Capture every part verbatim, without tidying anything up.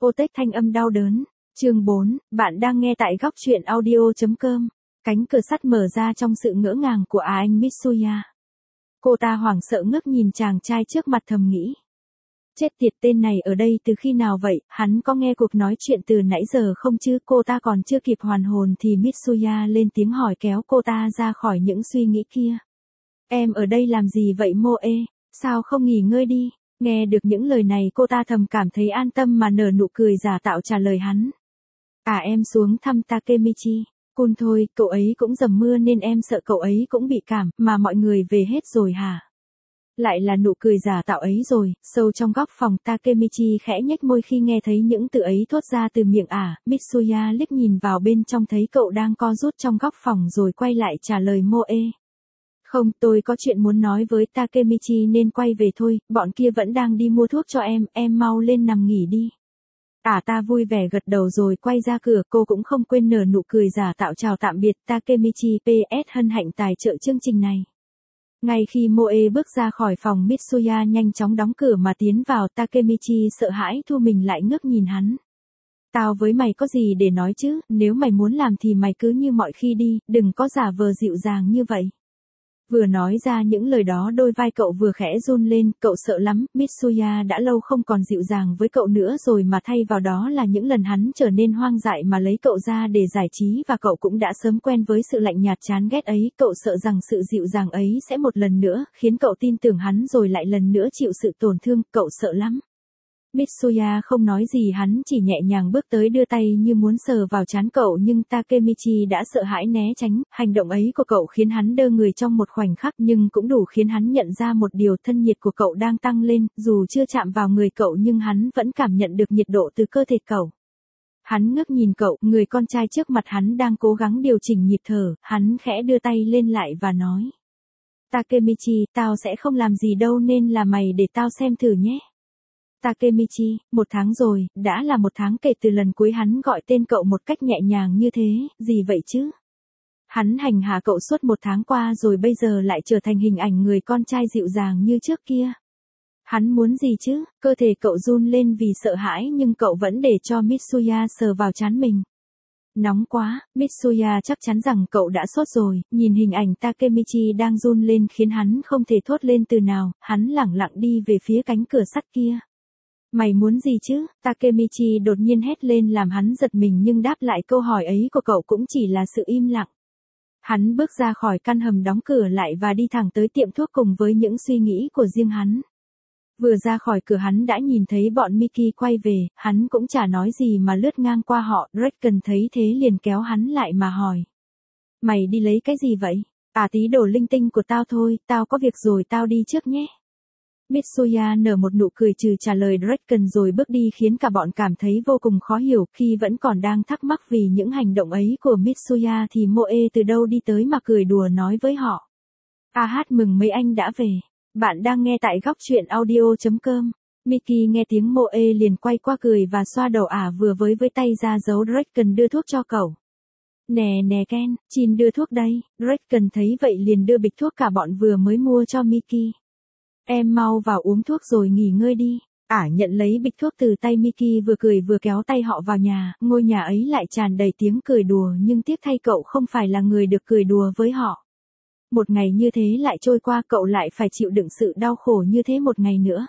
Protect thanh âm đau đớn. Chương bốn, bạn đang nghe tại góc truyện audio.com. Cánh cửa sắt mở ra trong sự ngỡ ngàng của à anh Mitsuya. Cô ta hoảng sợ ngước nhìn chàng trai trước mặt thầm nghĩ. Chết tiệt, tên này ở đây từ khi nào vậy, hắn có nghe cuộc nói chuyện từ nãy giờ không chứ? Cô ta còn chưa kịp hoàn hồn thì Mitsuya lên tiếng hỏi, kéo cô ta ra khỏi những suy nghĩ kia. Em ở đây làm gì vậy Moe? Sao không nghỉ ngơi đi? Nghe được những lời này cô ta thầm cảm thấy an tâm mà nở nụ cười giả tạo trả lời hắn. À em xuống thăm Takemichi. Cun thôi, cậu ấy cũng dầm mưa nên em sợ cậu ấy cũng bị cảm, mà mọi người về hết rồi hả? Lại là nụ cười giả tạo ấy rồi. Sâu trong góc phòng Takemichi khẽ nhếch môi khi nghe thấy những từ ấy thốt ra từ miệng ả. À. Mitsuya liếc nhìn vào bên trong thấy cậu đang co rút trong góc phòng rồi quay lại trả lời Moe. Không, tôi có chuyện muốn nói với Takemichi nên quay về thôi, bọn kia vẫn đang đi mua thuốc cho em, em mau lên nằm nghỉ đi. À ta vui vẻ gật đầu rồi quay ra cửa, cô cũng không quên nở nụ cười giả tạo chào tạm biệt Takemichi. pê ét hân hạnh tài trợ chương trình này. Ngay khi Moe bước ra khỏi phòng, Mitsuya nhanh chóng đóng cửa mà tiến vào. Takemichi sợ hãi thu mình lại ngước nhìn hắn. Tao với mày có gì để nói chứ, nếu mày muốn làm thì mày cứ như mọi khi đi, đừng có giả vờ dịu dàng như vậy. Vừa nói ra những lời đó đôi vai cậu vừa khẽ run lên, cậu sợ lắm, Mitsuya đã lâu không còn dịu dàng với cậu nữa rồi mà thay vào đó là những lần hắn trở nên hoang dại mà lấy cậu ra để giải trí và cậu cũng đã sớm quen với sự lạnh nhạt chán ghét ấy, cậu sợ rằng sự dịu dàng ấy sẽ một lần nữa khiến cậu tin tưởng hắn rồi lại lần nữa chịu sự tổn thương, cậu sợ lắm. Mitsuya không nói gì, hắn chỉ nhẹ nhàng bước tới đưa tay như muốn sờ vào trán cậu nhưng Takemichi đã sợ hãi né tránh, hành động ấy của cậu khiến hắn đơ người trong một khoảnh khắc nhưng cũng đủ khiến hắn nhận ra một điều, thân nhiệt của cậu đang tăng lên, dù chưa chạm vào người cậu nhưng hắn vẫn cảm nhận được nhiệt độ từ cơ thể cậu. Hắn ngước nhìn cậu, người con trai trước mặt hắn đang cố gắng điều chỉnh nhịp thở, hắn khẽ đưa tay lên lại và nói. Takemichi, tao sẽ không làm gì đâu nên là mày để tao xem thử nhé. Takemichi, một tháng rồi, đã là một tháng kể từ lần cuối hắn gọi tên cậu một cách nhẹ nhàng như thế, gì vậy chứ? Hắn hành hạ cậu suốt một tháng qua rồi bây giờ lại trở thành hình ảnh người con trai dịu dàng như trước kia. Hắn muốn gì chứ? Cơ thể cậu run lên vì sợ hãi nhưng cậu vẫn để cho Mitsuya sờ vào trán mình. Nóng quá, Mitsuya chắc chắn rằng cậu đã sốt rồi, nhìn hình ảnh Takemichi đang run lên khiến hắn không thể thốt lên từ nào, hắn lẳng lặng đi về phía cánh cửa sắt kia. Mày muốn gì chứ? Takemichi đột nhiên hét lên làm hắn giật mình nhưng đáp lại câu hỏi ấy của cậu cũng chỉ là sự im lặng. Hắn bước ra khỏi căn hầm đóng cửa lại và đi thẳng tới tiệm thuốc cùng với những suy nghĩ của riêng hắn. Vừa ra khỏi cửa hắn đã nhìn thấy bọn Miki quay về, hắn cũng chả nói gì mà lướt ngang qua họ, Draken thấy thế liền kéo hắn lại mà hỏi. Mày đi lấy cái gì vậy? À tí đồ linh tinh của tao thôi, tao có việc rồi tao đi trước nhé. Mitsuya nở một nụ cười trừ trả lời Draken rồi bước đi khiến cả bọn cảm thấy vô cùng khó hiểu, khi vẫn còn đang thắc mắc vì những hành động ấy của Mitsuya thì Moe từ đâu đi tới mà cười đùa nói với họ. A hát mừng mấy anh đã về. Bạn đang nghe tại góc truyện audio.com. Miki nghe tiếng Moe liền quay qua cười và xoa đầu ả vừa với với tay ra dấu Draken đưa thuốc cho cậu. Nè nè Ken, Chin đưa thuốc đây. Draken thấy vậy liền đưa bịch thuốc cả bọn vừa mới mua cho Miki. Em mau vào uống thuốc rồi nghỉ ngơi đi. Ả nhận lấy bịch thuốc từ tay Miki vừa cười vừa kéo tay họ vào nhà, ngôi nhà ấy lại tràn đầy tiếng cười đùa nhưng tiếc thay cậu không phải là người được cười đùa với họ. Một ngày như thế lại trôi qua, cậu lại phải chịu đựng sự đau khổ như thế một ngày nữa.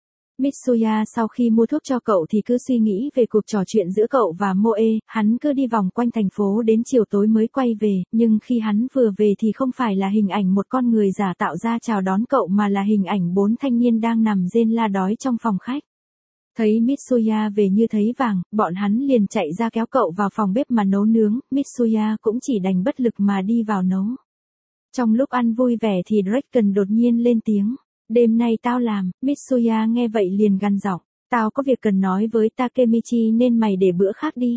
Mitsuya sau khi mua thuốc cho cậu thì cứ suy nghĩ về cuộc trò chuyện giữa cậu và Moe, hắn cứ đi vòng quanh thành phố đến chiều tối mới quay về, nhưng khi hắn vừa về thì không phải là hình ảnh một con người giả tạo ra chào đón cậu mà là hình ảnh bốn thanh niên đang nằm rên la đói trong phòng khách. Thấy Mitsuya về như thấy vàng, bọn hắn liền chạy ra kéo cậu vào phòng bếp mà nấu nướng, Mitsuya cũng chỉ đành bất lực mà đi vào nấu. Trong lúc ăn vui vẻ thì Draken đột nhiên lên tiếng. Đêm nay tao làm, Mitsuya nghe vậy liền gằn giọng. Tao có việc cần nói với Takemichi nên mày để bữa khác đi.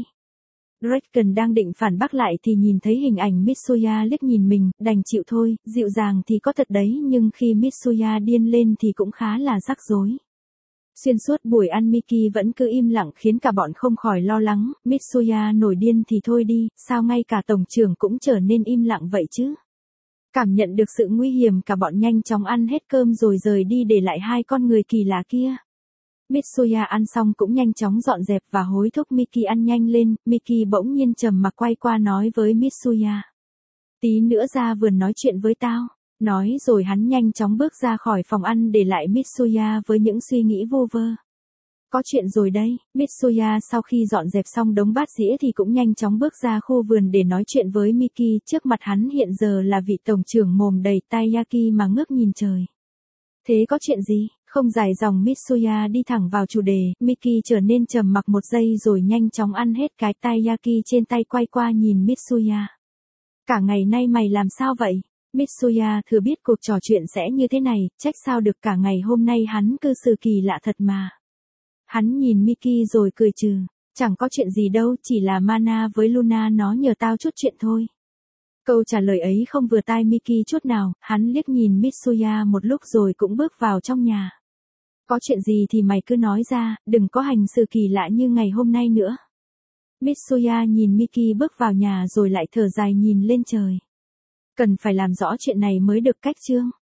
Draken đang định phản bác lại thì nhìn thấy hình ảnh Mitsuya liếc nhìn mình, đành chịu thôi, dịu dàng thì có thật đấy nhưng khi Mitsuya điên lên thì cũng khá là rắc rối. Xuyên suốt buổi ăn Miki vẫn cứ im lặng khiến cả bọn không khỏi lo lắng, Mitsuya nổi điên thì thôi đi, sao ngay cả tổng trưởng cũng trở nên im lặng vậy chứ? Cảm nhận được sự nguy hiểm cả bọn nhanh chóng ăn hết cơm rồi rời đi để lại hai con người kỳ lạ kia. Mitsuya ăn xong cũng nhanh chóng dọn dẹp và hối thúc Miki ăn nhanh lên, Miki bỗng nhiên trầm mặc quay qua nói với Mitsuya. Tí nữa ra vườn nói chuyện với tao. Nói rồi hắn nhanh chóng bước ra khỏi phòng ăn để lại Mitsuya với những suy nghĩ vô vơ. Có chuyện rồi đây, Mitsuya sau khi dọn dẹp xong đống bát dĩa thì cũng nhanh chóng bước ra khu vườn để nói chuyện với Miki, trước mặt hắn hiện giờ là vị tổng trưởng mồm đầy taiyaki mà ngước nhìn trời. Thế có chuyện gì? Không dài dòng Mitsuya đi thẳng vào chủ đề, Miki trở nên trầm mặc một giây rồi nhanh chóng ăn hết cái taiyaki trên tay quay qua nhìn Mitsuya. Cả ngày nay mày làm sao vậy? Mitsuya thừa biết cuộc trò chuyện sẽ như thế này, trách sao được cả ngày hôm nay hắn cư xử kỳ lạ thật mà. Hắn nhìn Miki rồi cười trừ, chẳng có chuyện gì đâu, chỉ là Mana với Luna nó nhờ tao chút chuyện thôi. Câu trả lời ấy không vừa tai Miki chút nào, hắn liếc nhìn Mitsuya một lúc rồi cũng bước vào trong nhà. Có chuyện gì thì mày cứ nói ra, đừng có hành xử kỳ lạ như ngày hôm nay nữa. Mitsuya nhìn Miki bước vào nhà rồi lại thở dài nhìn lên trời. Cần phải làm rõ chuyện này mới được cách chương.